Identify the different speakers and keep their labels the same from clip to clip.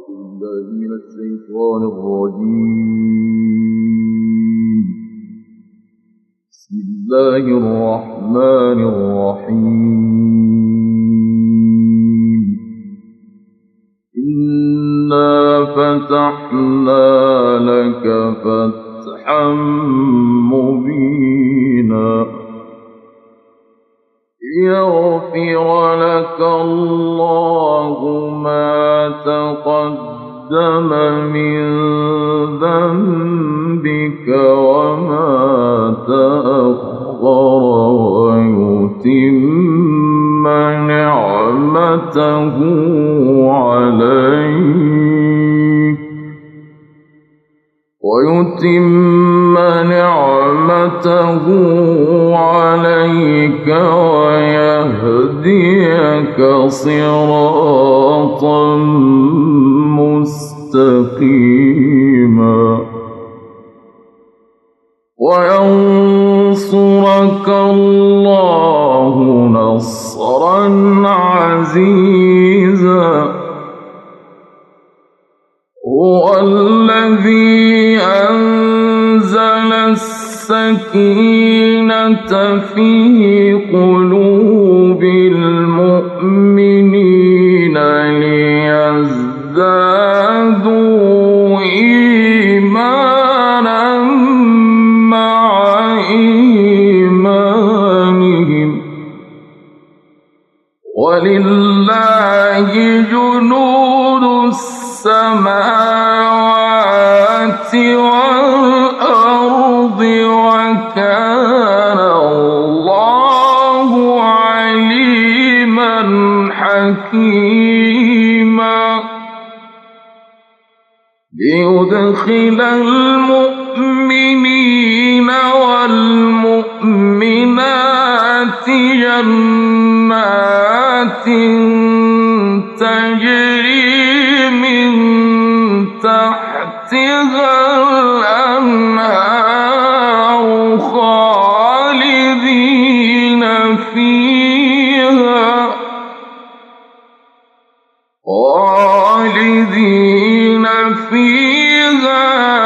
Speaker 1: بالله من الشيطان الرجيم. بسم الله الرحمن الرحيم. إنا فتحنا لك فتحا مبينا ليغفر لك الله ما تقدم من ذنبك وما تأخر ويتم نعمته عليك ويهديك صراطا مستقيما وينصرك الله نصرا عزيزا. هو الذي أنزل السكينة في قلوب المؤمنين ليزدادوا إيمانا مع إيمانهم ولله جنود السماوات والأرض وكان الله عليما حكيما. ليدخل المؤمنين والمؤمنات جنات تجري من تحتها الأنهار خالدين فيها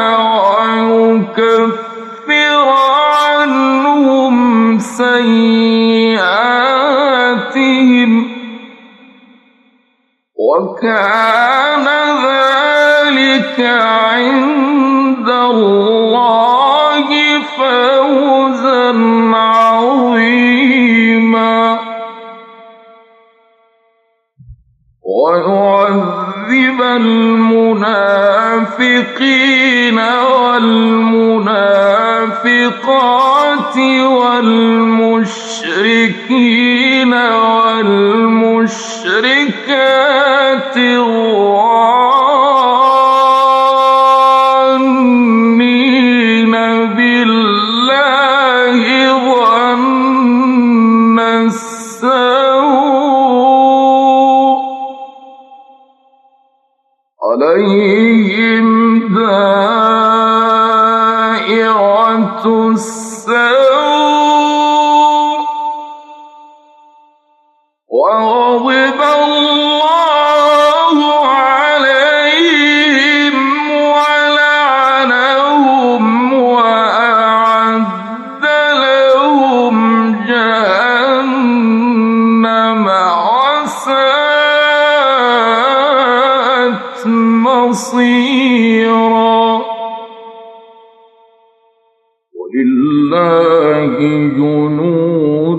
Speaker 1: ويكفر عنهم سيئاتهم وكان ذلك عند الله فوزا عظيما. ويعذب المنافقين والمنافقات والمشركين والمشركات الظانين بالله ظن السوء عليهم دائرة السوء وغضب الله عليهم ولعنهم وأعد لهم جهنم وساءت مصيرا. ولله جنود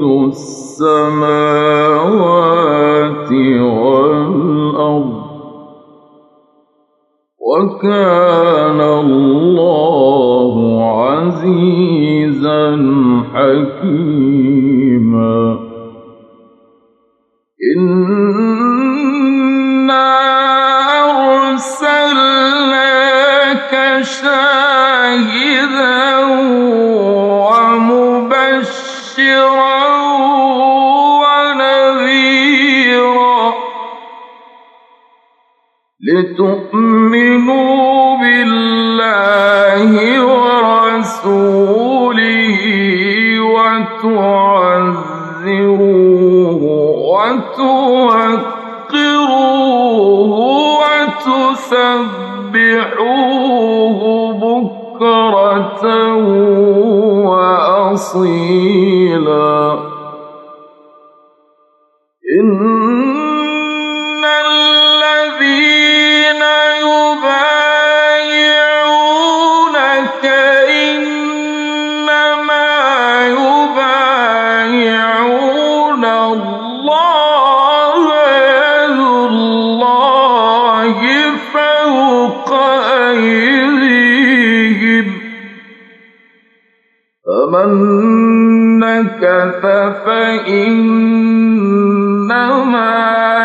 Speaker 1: السماوات والأرض وكان الله عزيزا حكيما. إنا أرسلناك شاهدا ومبشرا ونذيرا لتؤمنوا بالله ورسوله وتعزروه وتوقروه سبحوه بكرة وأصيلا إن الذين يبايعونك إنما يبايعون الله يد الله فوق أيديهم فمن نكث فإنما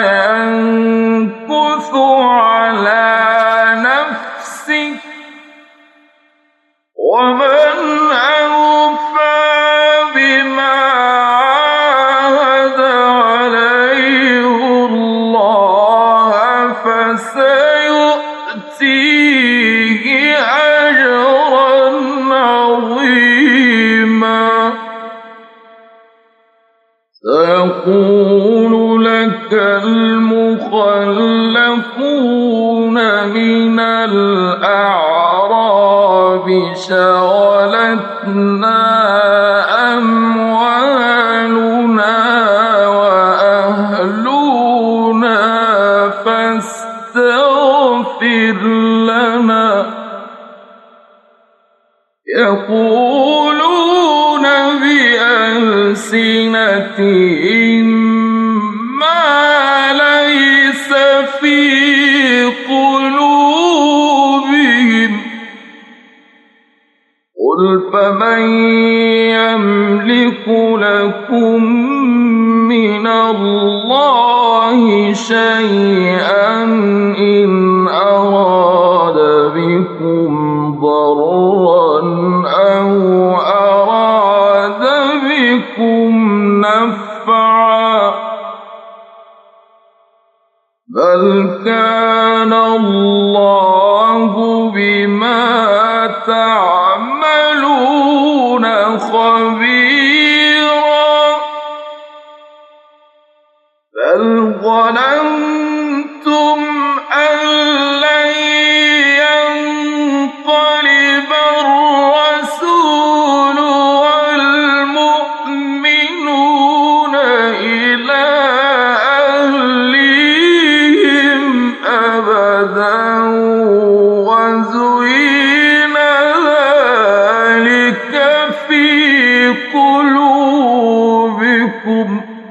Speaker 1: ينكث على نفسه ومن أوفى بما عاهد عليه الله فسيؤتيه أجرا عظيما سيقول لك المخلفون من الأعراب شغلتنا أموالنا وأهلنا فاستغفر لنا يقولون بألسنتهم ما ليس في قلوبهم قل فمن يملك لكم من الله شيئا إن أراد بكم ضرا أو أراد بكم نفعا بل كان الله بما تعملون خبيرا بل ظننتم أن لن ينقلب الرسول والمؤمنون إلى أهليهم أبدا وزين ذلك في قلوبكم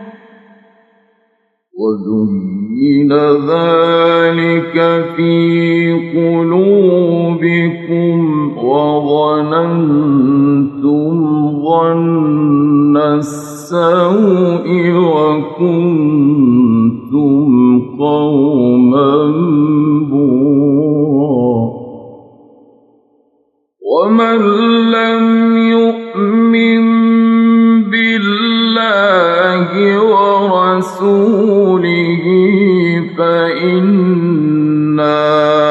Speaker 1: وظننتم ظن السوء وكنتم قوما بورا ومن لم يؤمن بالله ورسوله فإنا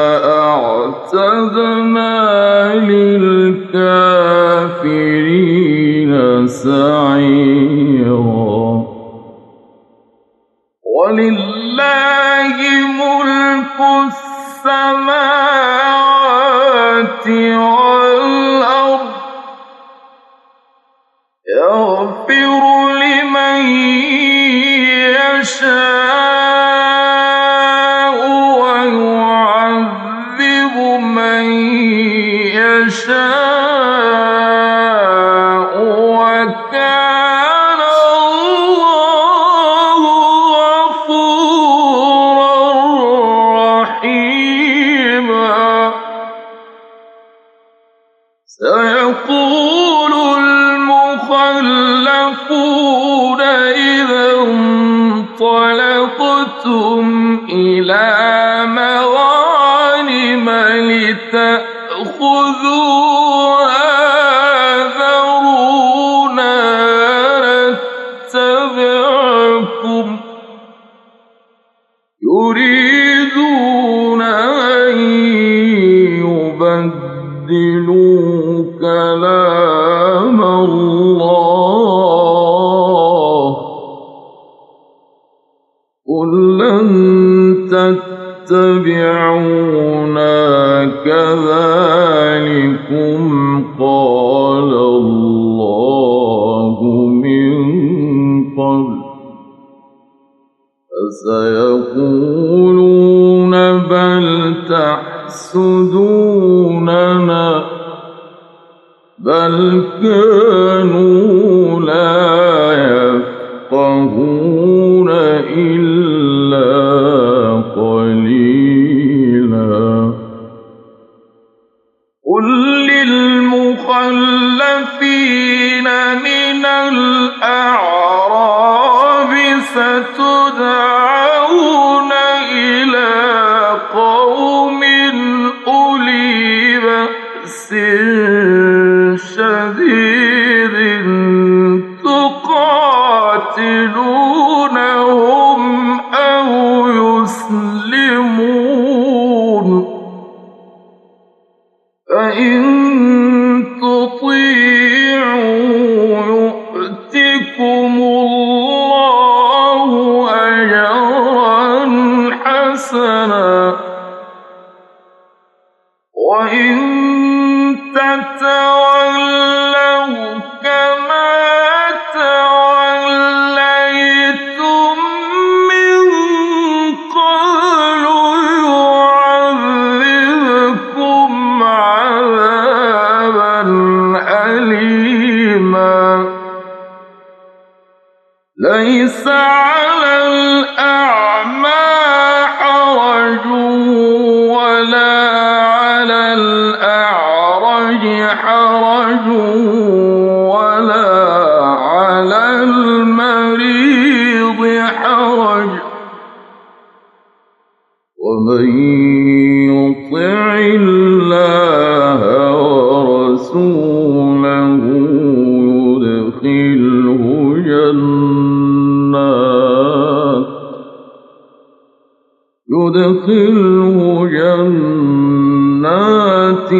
Speaker 1: أعتدنا للكافرين سعيرا ولله ملك السماوات والأرض يغفر لمن يشاء ويعذب من يشاء وكان الله غفورا رحيما سيقول المخلفون إذا انطلقتم إلى مغانم لتأخذوها ذرونا نتبعكم يريدون أن يبدلوا كلام الله قل لن تتبعوا كذلكم قال الله من قبل فسيقولون بل تحسدوننا بل كانوا لا يفقهون إلا قليلا قل للمخلفين من الأعراب ستدعون إلى قوم أولي بأس شديد تقاتلونهم أو يسلمون فإن تطيعوا يؤتكم الله أجرا حسنا وإن تتولوا كما توليتم من قبل يعذبكم عذابا أليما ليس على الأعمى حرج ولا على الأعرج حرج ولا على المريض حرج ومن يطع الله ورسوله يدخله جنات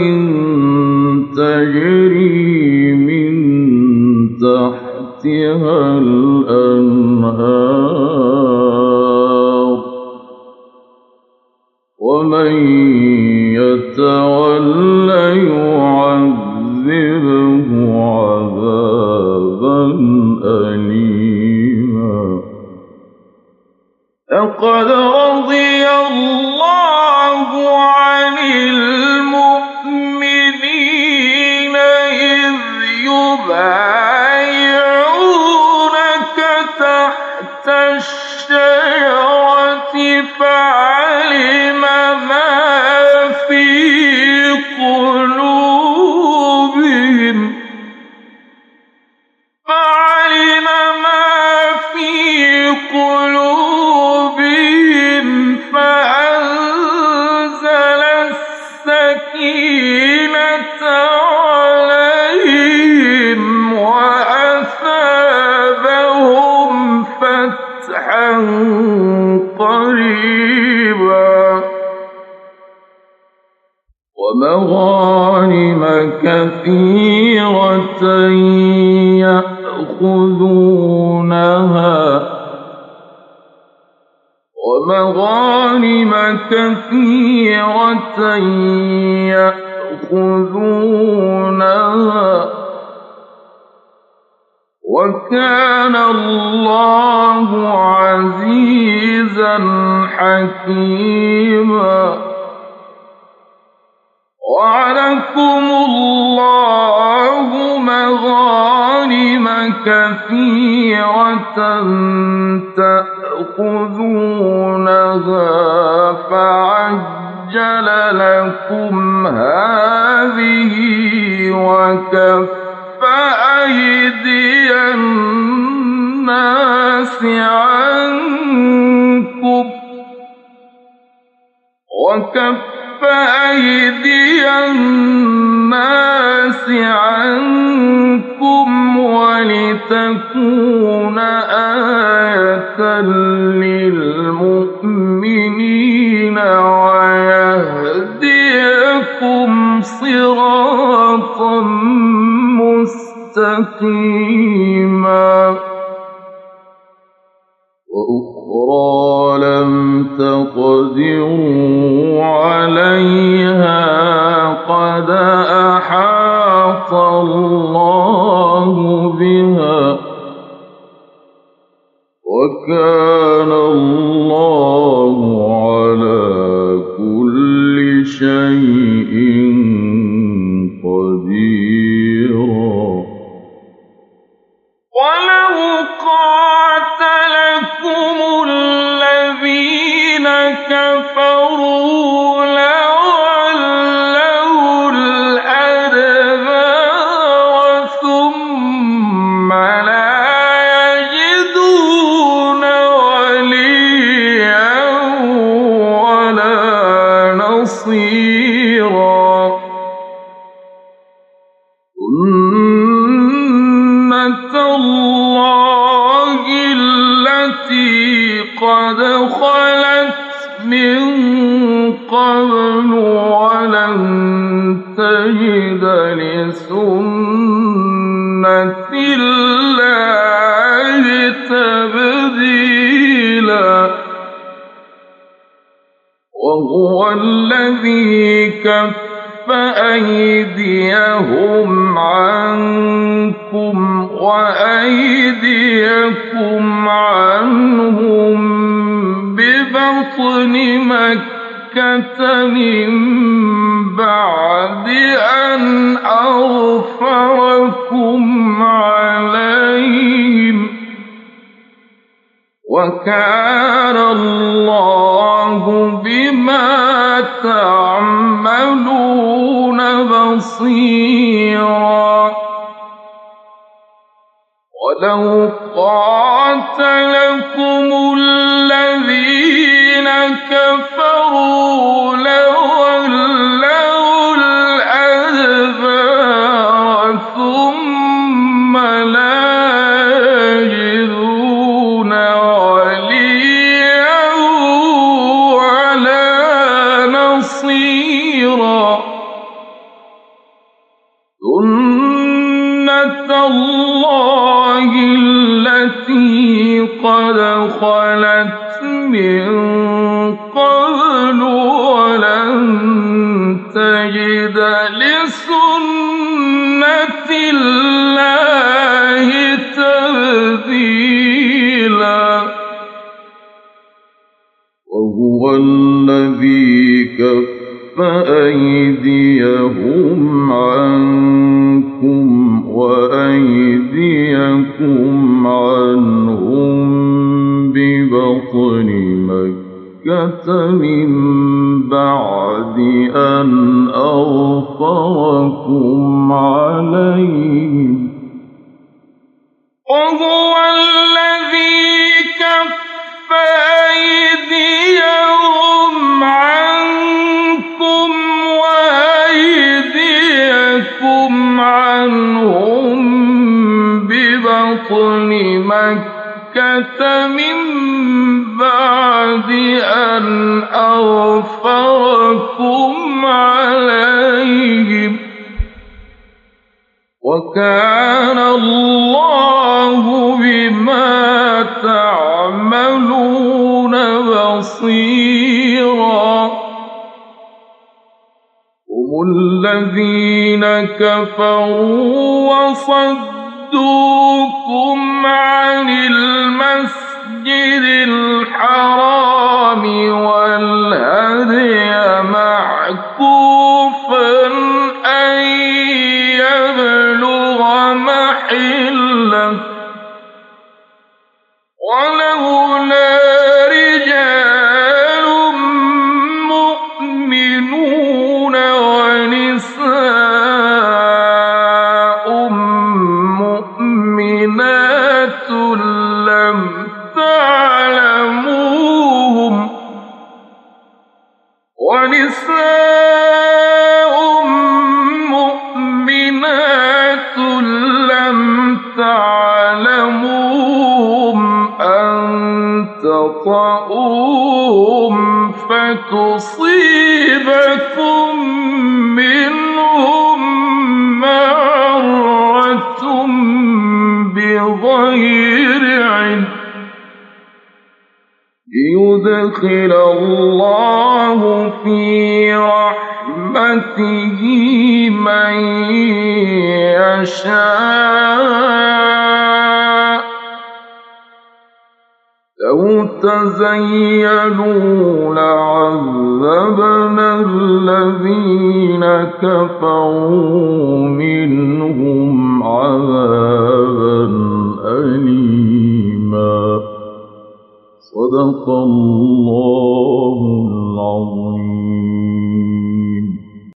Speaker 1: تجري من تحتها الأنهار ومن يتول يعذبه عذابا أليما لقد رضي الله عن المؤمنين إذ يبايعونك تحت الشجرة فعلم ما في قلوبهم فأنزل السكينة عليهم وأثابهم فتحا قريبا ومغانم كثيرة يأخذونها وكان الله عزيزا حكيما وعدكم الله مغانم كثيرة تأخذونها فعجل لكم هذه وكف أيدي الناس عنكم ولتكون آية للمؤمنين ويهديكم صراطا مستقيما وأخرى لم تقدروا عليها عليها قد أحاط الله بها وكان الله على كل شيء قديرا ولو قاتلكم الذين كفروا لولوا الأدبار ثم لا يجدون وليا ولا نصيرا سنة الله التي قد خلت من قبل ولن تجد لسنة الله تبديلا وهو الذي كف أيديهم عنكم وأيديكم عنهم ببطن مكة من بعد أن أظفركم عليهم وكان الله بما تعملون بصيرا ولو قاتلكم الذين كفروا لولوا الأدبار ثم لا يجدون وليا ولا نصيرا سنة الله التي قد خلت من قبل ولن تجد لسنة الله تبديلا وهو الذي كف أيديهم عنكم وأيديكم عنهم ببطن مكة من بعد أن أظفركم عليهم وهو الذي كف أيديهم عنكم وأيديكم عنهم ببطن مكة من بعد أن أظفركم عليهم وكان الله بما تعملون بصيرا هم الذين كفروا وصدوكم عن المسجد الحرام والهدي معكوفا أن يبلغ محله ولولا رجال مؤمنون ونساء مؤمنات لم تعلموهم أن تطؤوهم فتصيبكم منهم معرة بغير علم ليدخل الله في برحمته من يشاء لو تزيلوا لعذبنا الذين كفروا منهم عذابا أليما صدق الله العظيم.